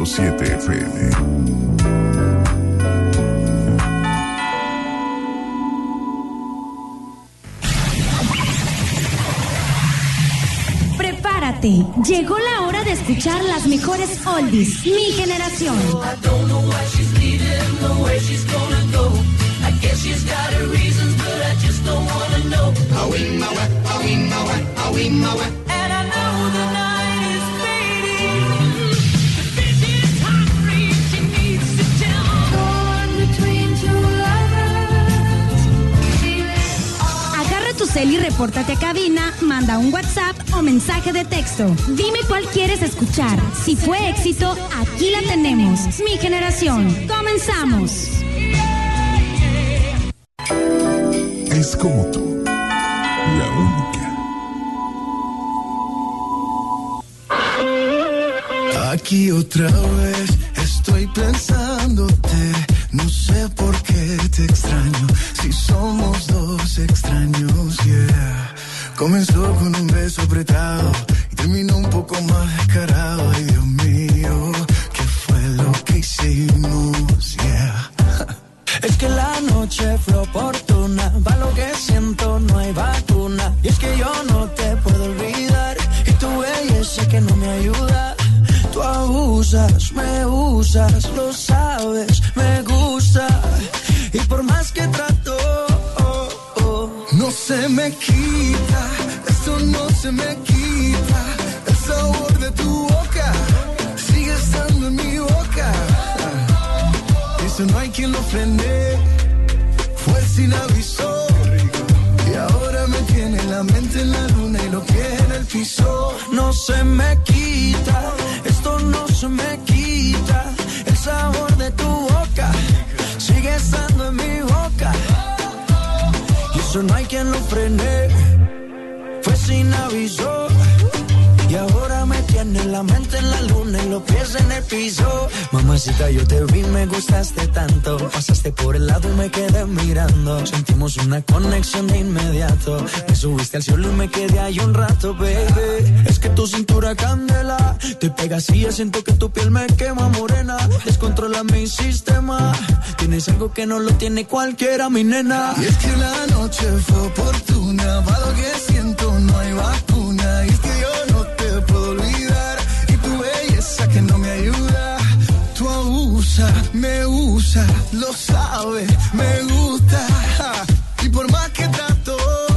100.7 FM. Prepárate, llegó la hora de escuchar las mejores oldies, mi generación. Tu cel y repórtate a cabina, manda un WhatsApp o mensaje de texto. Dime cuál quieres escuchar. Si fue éxito, aquí la tenemos. Mi generación. Comenzamos. Es como tú, la única. Aquí otra vez estoy pensándote. No sé por qué te extraño, si somos dos extraños, yeah. Comenzó con un beso apretado y terminó un poco más descarado. Ay, Dios mío, ¿qué fue lo que hicimos, yeah? Es que la noche fue oportuna, pa' lo que siento no hay vacuna. Y es que yo no te puedo olvidar, y tu belleza que no me ayuda. Tú abusas, me usas, lo sabes, me gusta. Y por más que trato, no se me quita, esto no se me quita. El sabor de tu boca sigue estando en mi boca. Eso no hay quien lo frene, fue sin aviso. Y ahora me tiene la mente en la luna y los pies en el piso. No se me quita, esto no se me quita. El sabor de tu boca sigue estando en mi boca. Y eso no hay quien lo frene, fue sin aviso. Y ahora me tiene la mente en la luna y los pies en el piso. Mamacita, yo te vi, me gustaste tanto. Pasaste por el lado y me quedé mirando. Sentimos una conexión de inmediato. Me subiste al cielo y me quedé ahí un rato, baby. Es que tu cintura candela, te pegas y yo siento que tu piel me quema morena. Descontrola mi sistema, tienes algo que no lo tiene cualquiera, mi nena. Y es que la noche fue oportuna, para lo que siento no hay vacuna. Y es que yo no te puedo olvidar, y tu belleza que no me ayuda. Tú abusas, me usa, lo sabes, me gusta. Y por más que trato,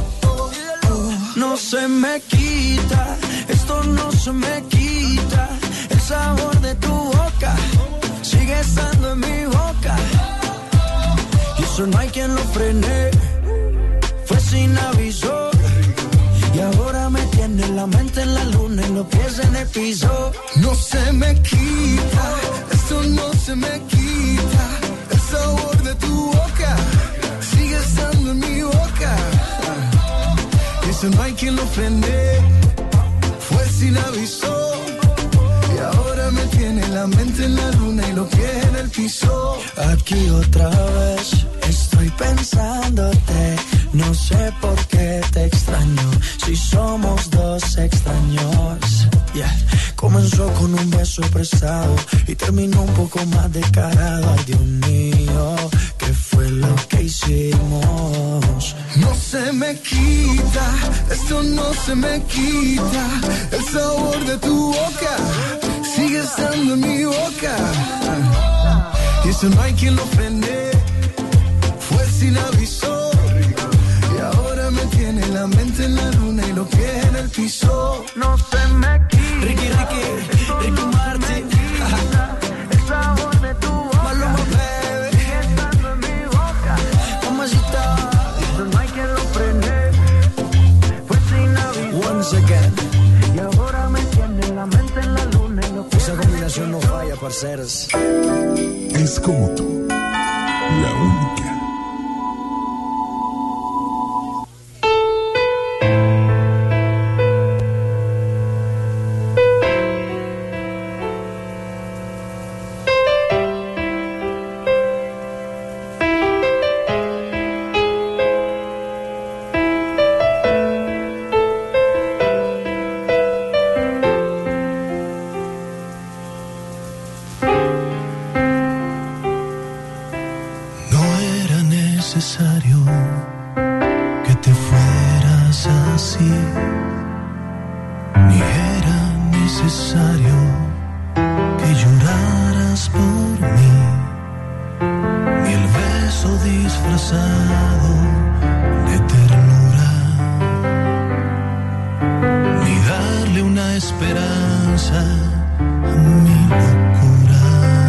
no se me quita, esto no se me quita. El sabor de tu boca sigue estando en mi boca. Y eso no hay quien lo frene, fue sin aviso. Y ahora me tiene la mente en la luna y los pies en el piso. No se me quita, esto no se me quita. El sabor de tu boca sigue estando en mi boca. Y eso no hay quien lo frene, fue sin aviso. Y ahora me tiene la mente en la luna y los pies en el piso. Aquí otra vez estoy pensándote. No sé por qué te extraño, si somos dos extraños, yeah. Comenzó con un beso prestado y terminó un poco más descarado. Ay, Dios mío, ¿qué fue lo que hicimos? No se me quita, esto no se me quita. El sabor de tu boca sigue estando en mi boca. Y eso no hay quien lo frene, fue sin aviso. Me tiene la mente en la luna y los pies en el piso. No se me quita. Ricky Martin. El sabor de tu boca. Maluma, baby. Sigue estando en mi boca. Mamacita, eso no hay quien lo frene, fue sin aviso. Once again. Y ahora me tiene la mente en la luna y los pies. Esa combinación no falla, parceros. Es como tú, la única. necesario que te fueras así, ni era necesario que lloraras por mí, ni el beso disfrazado de ternura, ni darle una esperanza a mi locura.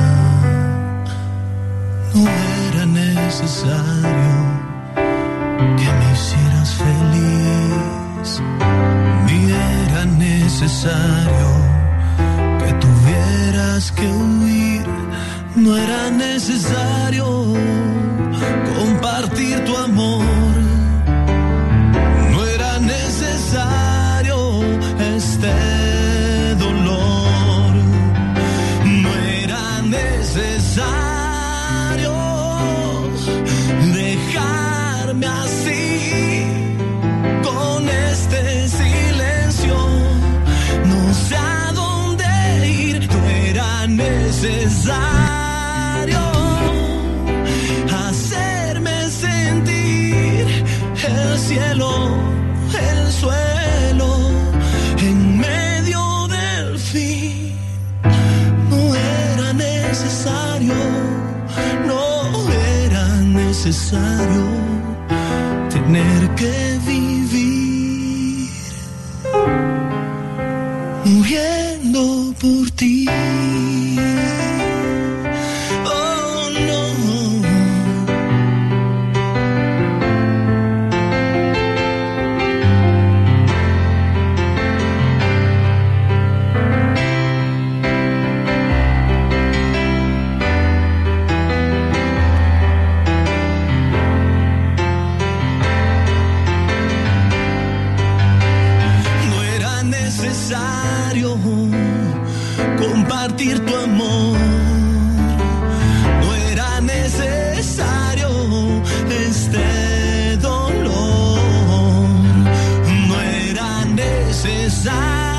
No era necesario que me hicieras feliz, ni era necesario que tuvieras que huir. No era necesario compartir tu amor, no era necesario este dolor, no era necesario dejarme así, con este silencio, no sé a dónde ir. No era necesario hacerme sentir el cielo, el suelo, en medio del fin. No era necesario, no era necesario tener que vivir muriendo por ti. Oh, no. Compartir tu amor, no era necesario este dolor, no era necesario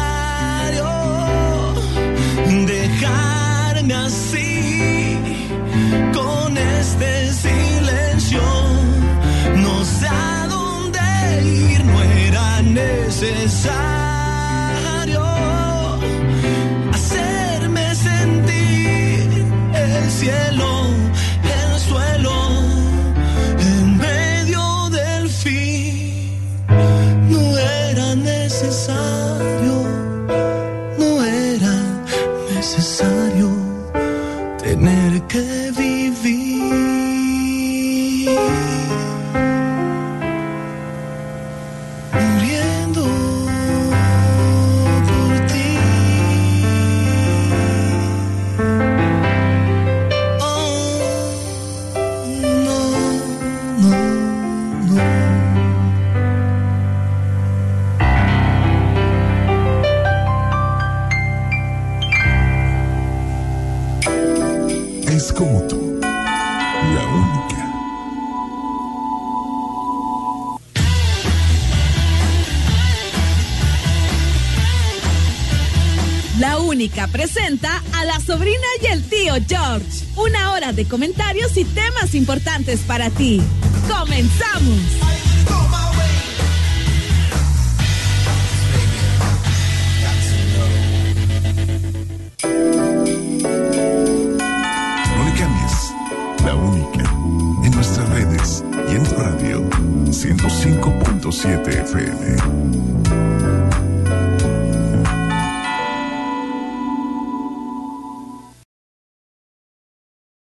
dejarme así, con este silencio, no sé a dónde ir. No era necesario el cielo, el suelo, en medio del fin. No era necesario, no era necesario tener que vivir muriendo por ti. Es como tú, la única. La única presenta a la sobrina y el tío George. 1 hora de comentarios y temas importantes para ti. ¡Comenzamos! La única, en nuestras redes y en tu radio 105.7 FM.